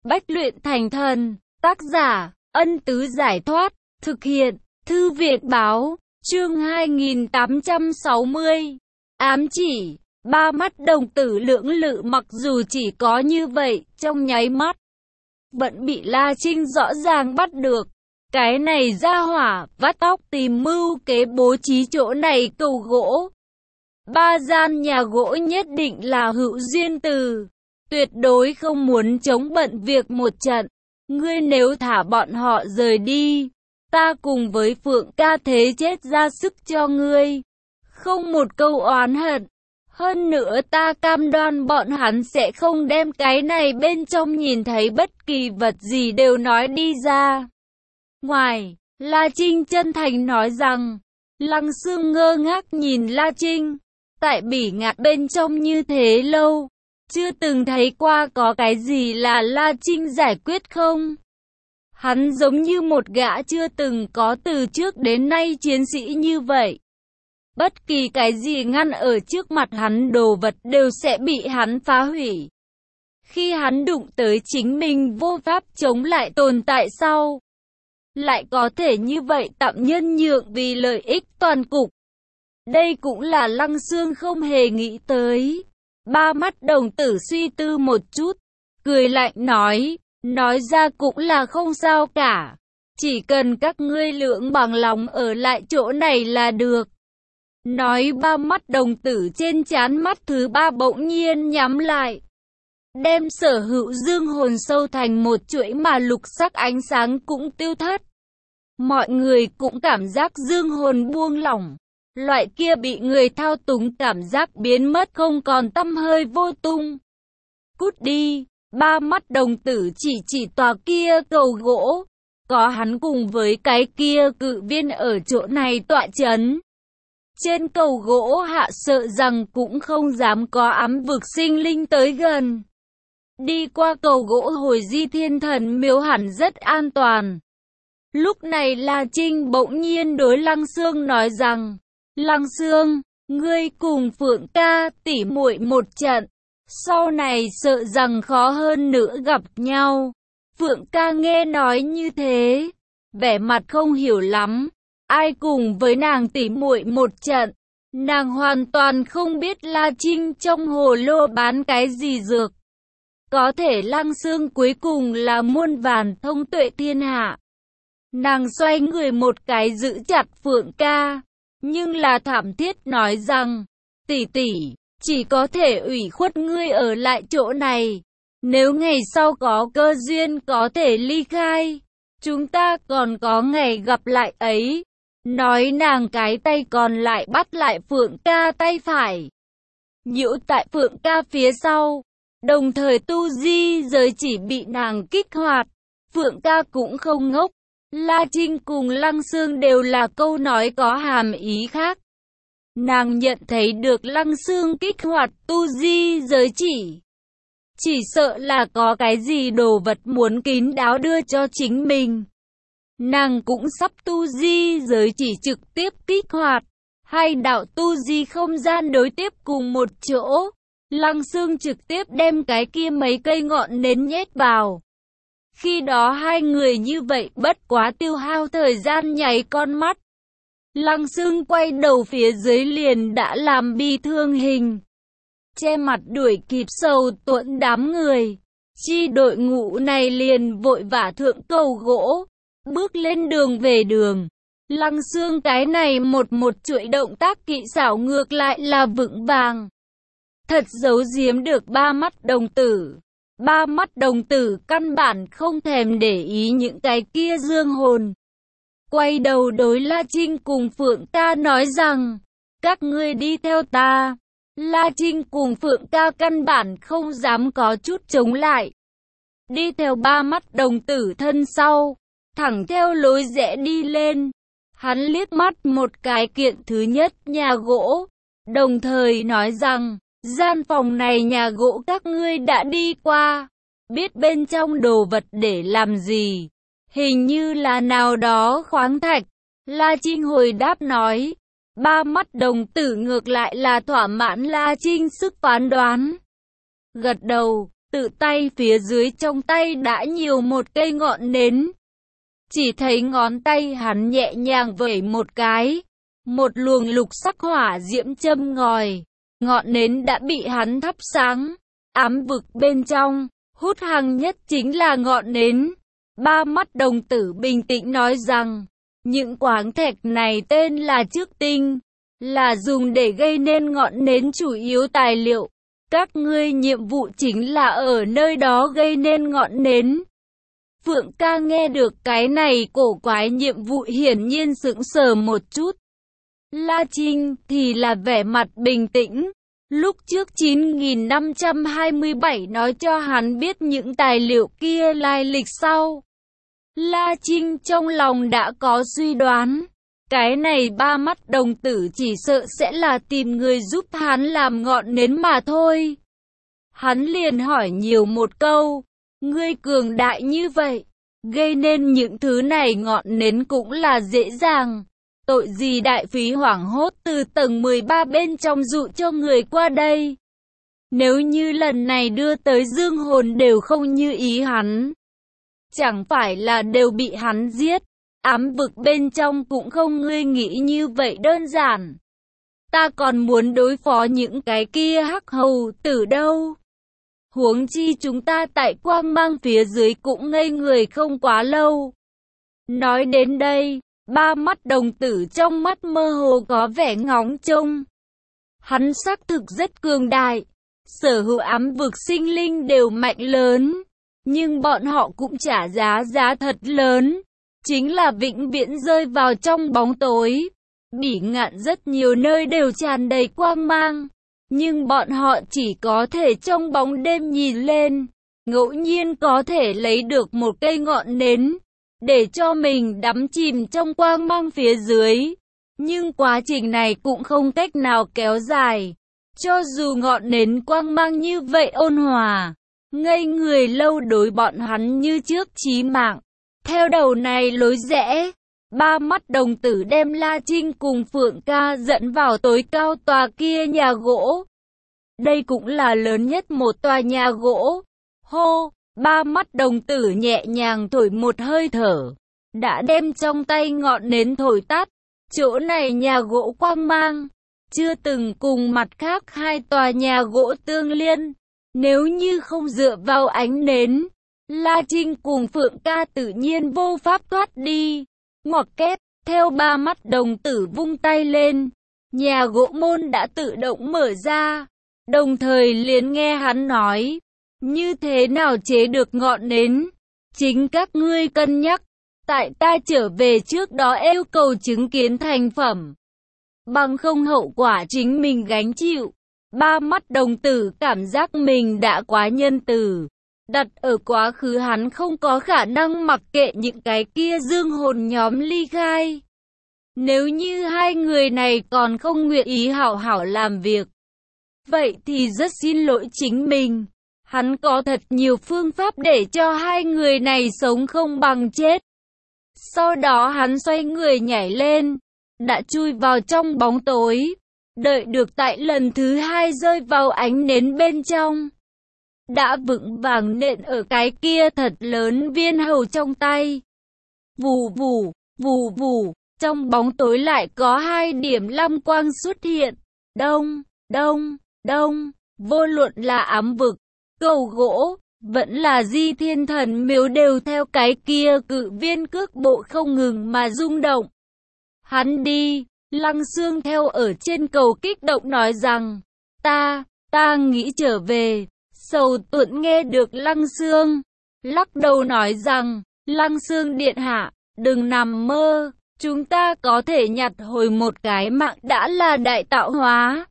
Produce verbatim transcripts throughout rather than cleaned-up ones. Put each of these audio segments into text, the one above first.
Bách luyện thành thần, tác giả, Ân Tứ Giải Thoát, thực hiện, Thư Việt Báo, chương hai nghìn tám trăm sáu mươi. Ám chỉ, ba mắt đồng tử lưỡng lự mặc dù chỉ có như vậy, trong nháy mắt, vẫn bị La Trinh rõ ràng bắt được. Cái này ra hỏa, vắt óc tìm mưu kế bố trí chỗ này cầu gỗ. Ba gian nhà gỗ nhất định là hữu duyên từ. Tuyệt đối không muốn chống bận việc một trận. Ngươi nếu thả bọn họ rời đi, ta cùng với Phượng ca thế chết ra sức cho ngươi. Không một câu oán hận. Hơn nữa ta cam đoan bọn hắn sẽ không đem cái này bên trong nhìn thấy bất kỳ vật gì đều nói đi ra. Ngoài, La Trinh chân thành nói rằng, Lăng Xương ngơ ngác nhìn La Trinh. Tại bỉ ngạn bên trong như thế lâu, chưa từng thấy qua có cái gì là La Trinh giải quyết không? Hắn giống như một gã chưa từng có từ trước đến nay chiến sĩ như vậy. Bất kỳ cái gì ngăn ở trước mặt hắn đồ vật đều sẽ bị hắn phá hủy. Khi hắn đụng tới chính mình vô pháp chống lại tồn tại sau, lại có thể như vậy tạm nhân nhượng vì lợi ích toàn cục. Đây cũng là Lăng Xương không hề nghĩ tới. Ba mắt đồng tử suy tư một chút, cười lạnh nói, nói ra cũng là không sao cả. Chỉ cần các ngươi lưỡng bằng lòng ở lại chỗ này là được. Nói ba mắt đồng tử trên trán mắt thứ ba bỗng nhiên nhắm lại. Đem sở hữu dương hồn sâu thành một chuỗi mà lục sắc ánh sáng cũng tiêu thất. Mọi người cũng cảm giác dương hồn buông lỏng. Loại kia bị người thao túng cảm giác biến mất không còn tăm hơi vô tung. Cút đi, ba mắt đồng tử chỉ chỉ tòa kia cầu gỗ. Có hắn cùng với cái kia cự viên ở chỗ này tọa chấn. Trên cầu gỗ hạ sợ rằng cũng không dám có ám vực sinh linh tới gần. Đi qua cầu gỗ hồi di thiên thần miếu hẳn rất an toàn. Lúc này La Trinh bỗng nhiên đối Lăng Xương nói rằng, Lăng Xương, ngươi cùng Phượng ca tỉ muội một trận, sau này sợ rằng khó hơn nữa gặp nhau. Phượng ca nghe nói như thế, vẻ mặt không hiểu lắm, ai cùng với nàng tỉ muội một trận, nàng hoàn toàn không biết La Trinh trong hồ lô bán cái gì dược. Có thể Lăng Xương cuối cùng là muôn vàn thông tuệ thiên hạ. Nàng xoay người một cái giữ chặt Phượng ca. Nhưng là thảm thiết nói rằng, tỷ tỷ, chỉ có thể ủy khuất ngươi ở lại chỗ này. Nếu ngày sau có cơ duyên có thể ly khai, chúng ta còn có ngày gặp lại ấy. Nói nàng cái tay còn lại bắt lại Phượng ca tay phải. Nhiễu tại Phượng ca phía sau, đồng thời tu di giới chỉ bị nàng kích hoạt. Phượng ca cũng không ngốc. La Trinh cùng Lăng Xương đều là câu nói có hàm ý khác. Nàng nhận thấy được Lăng Xương kích hoạt tu di giới chỉ. Chỉ sợ là có cái gì đồ vật muốn kín đáo đưa cho chính mình. Nàng cũng sắp tu di giới chỉ trực tiếp kích hoạt. Hai đạo tu di không gian đối tiếp cùng một chỗ. Lăng Xương trực tiếp đem cái kia mấy cây ngọn nến nhét vào. Khi đó hai người như vậy bất quá tiêu hao thời gian nháy con mắt. Lăng Xương quay đầu phía dưới liền đã làm bi thương hình. Che mặt đuổi kịp sầu tuẫn đám người. Chi đội ngũ này liền vội vã thượng cầu gỗ. Bước lên đường về đường. Lăng Xương cái này một một chuỗi động tác kỹ xảo ngược lại là vững vàng. Thật giấu giếm được ba mắt đồng tử. Ba mắt đồng tử căn bản không thèm để ý những cái kia dương hồn. Quay đầu đối La Trinh cùng Phượng ca nói rằng, các ngươi đi theo ta. La Trinh cùng Phượng ca căn bản không dám có chút chống lại. Đi theo ba mắt đồng tử thân sau, thẳng theo lối rẽ đi lên. Hắn liếc mắt một cái kiện thứ nhất nhà gỗ, đồng thời nói rằng, gian phòng này nhà gỗ các ngươi đã đi qua, biết bên trong đồ vật để làm gì, hình như là nào đó khoáng thạch. La Trinh hồi đáp nói, ba mắt đồng tử ngược lại là thỏa mãn La Trinh sức phán đoán. Gật đầu, tự tay phía dưới trong tay đã nhiều một cây ngọn nến. Chỉ thấy ngón tay hắn nhẹ nhàng vẩy một cái, một luồng lục sắc hỏa diễm châm ngòi, ngọn nến đã bị hắn thắp sáng. Ám vực bên trong, hút hăng nhất chính là ngọn nến. Ba mắt đồng tử bình tĩnh nói rằng, những quáng thạch này tên là trước tinh, là dùng để gây nên ngọn nến chủ yếu tài liệu. Các ngươi nhiệm vụ chính là ở nơi đó gây nên ngọn nến. Phượng ca nghe được cái này cổ quái nhiệm vụ hiển nhiên sững sờ một chút. La Trinh thì là vẻ mặt bình tĩnh. Lúc trước chín nghìn năm trăm hai mươi bảy nói cho hắn biết những tài liệu kia lai lịch sau. La Trinh trong lòng đã có suy đoán. Cái này ba mắt đồng tử chỉ sợ sẽ là tìm người giúp hắn làm ngọn nến mà thôi. Hắn liền hỏi nhiều một câu. Ngươi cường đại như vậy, gây nên những thứ này ngọn nến cũng là dễ dàng. Tội gì đại phí hoảng hốt từ tầng mười ba bên trong dụ cho người qua đây. Nếu như lần này đưa tới dương hồn đều không như ý hắn, chẳng phải là đều bị hắn giết. Ám vực bên trong cũng không ngươi nghĩ như vậy đơn giản. Ta còn muốn đối phó những cái kia hắc hầu tử đâu. Huống chi chúng ta tại quang mang phía dưới cũng ngây người không quá lâu. Nói đến đây, ba mắt đồng tử trong mắt mơ hồ có vẻ ngóng trông. Hắn xác thực rất cường đại, sở hữu ám vực sinh linh đều mạnh lớn, nhưng bọn họ cũng trả giá giá thật lớn, chính là vĩnh viễn rơi vào trong bóng tối. Bỉ Ngạn rất nhiều nơi đều tràn đầy quang mang, nhưng bọn họ chỉ có thể trong bóng đêm nhìn lên, ngẫu nhiên có thể lấy được một cây ngọn nến, để cho mình đắm chìm trong quang mang phía dưới. Nhưng quá trình này cũng không cách nào kéo dài. Cho dù ngọn nến quang mang như vậy ôn hòa, ngây người lâu đối bọn hắn như trước chí mạng. Theo đầu này lối rẽ, ba mắt đồng tử đem La Trinh cùng Phượng ca dẫn vào tối cao tòa kia nhà gỗ. Đây cũng là lớn nhất một tòa nhà gỗ. Hô, ba mắt đồng tử nhẹ nhàng thổi một hơi thở, đã đem trong tay ngọn nến thổi tắt. Chỗ này nhà gỗ quang mang, chưa từng cùng mặt khác hai tòa nhà gỗ tương liên. Nếu như không dựa vào ánh nến, La Trinh cùng Phượng ca tự nhiên vô pháp thoát đi. Ngoặc kép, theo ba mắt đồng tử vung tay lên, nhà gỗ môn đã tự động mở ra. Đồng thời liền nghe hắn nói, như thế nào chế được ngọn nến, chính các ngươi cân nhắc. Tại ta trở về trước đó yêu cầu chứng kiến thành phẩm, bằng không hậu quả chính mình gánh chịu. Ba mắt đồng tử cảm giác mình đã quá nhân từ. Đặt ở quá khứ hắn không có khả năng mặc kệ những cái kia dương hồn nhóm ly khai. Nếu như hai người này còn không nguyện ý hảo hảo làm việc, vậy thì rất xin lỗi chính mình. Hắn có thật nhiều phương pháp để cho hai người này sống không bằng chết. Sau đó hắn xoay người nhảy lên, đã chui vào trong bóng tối, đợi được tại lần thứ hai rơi vào ánh nến bên trong. Đã vững vàng nện ở cái kia thật lớn viên hầu trong tay. Vù vù, vù vù, trong bóng tối lại có hai điểm lam quang xuất hiện. Đông, đông, đông, vô luận là ám vực, cầu gỗ, vẫn là Di Thiên Thần Miếu đều theo cái kia cự viên cước bộ không ngừng mà rung động. Hắn đi, Lăng Xương theo ở trên cầu kích động nói rằng, ta, ta nghĩ trở về. Sầu Tuận nghe được Lăng Xương, lắc đầu nói rằng, Lăng Xương điện hạ, đừng nằm mơ, chúng ta có thể nhặt hồi một cái mạng đã là đại tạo hóa.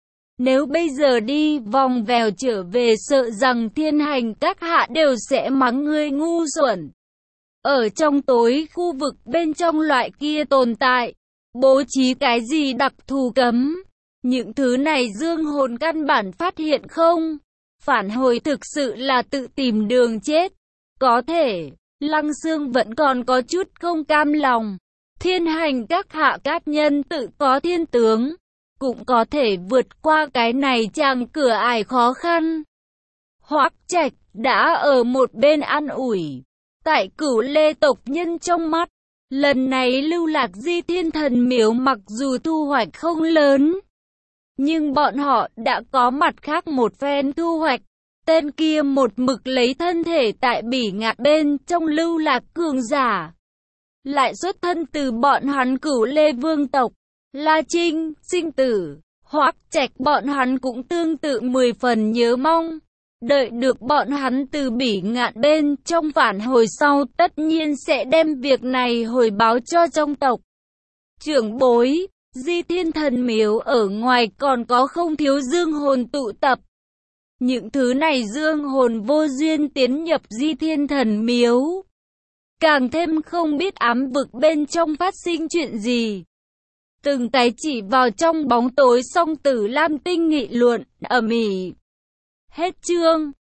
Nếu bây giờ đi vòng vèo trở về sợ rằng thiên hành các hạ đều sẽ mắng ngươi ngu xuẩn. Ở trong tối khu vực bên trong loại kia tồn tại, bố trí cái gì đặc thù cấm, những thứ này dương hồn căn bản phát hiện không. Phản hồi thực sự là tự tìm đường chết. Có thể, Lăng Xương vẫn còn có chút không cam lòng. Thiên hành các hạ cát nhân tự có thiên tướng, cũng có thể vượt qua cái này chàng cửa ải khó khăn. Hoắc Trạch đã ở một bên an ủi. Tại Cửu Lê tộc nhân trong mắt, lần này lưu lạc Di Thiên Thần Miếu mặc dù thu hoạch không lớn, nhưng bọn họ đã có mặt khác một phen thu hoạch. Tên kia một mực lấy thân thể tại Bỉ Ngạn bên trong lưu lạc cường giả, lại xuất thân từ bọn hắn Cửu Lê vương tộc. La Trinh, Sinh Tử, Hoắc Trạch bọn hắn cũng tương tự mười phần nhớ mong. Đợi được bọn hắn từ Bỉ Ngạn bên trong phản hồi sau, tất nhiên sẽ đem việc này hồi báo cho trong tộc. Trưởng bối, Di Thiên Thần Miếu ở ngoài còn có không thiếu dương hồn tụ tập. Những thứ này dương hồn vô duyên tiến nhập Di Thiên Thần Miếu, càng thêm không biết ám vực bên trong phát sinh chuyện gì. Từng cái chỉ vào trong bóng tối, song Tử Lam Tinh nghị luận ầm ĩ. Hết chương.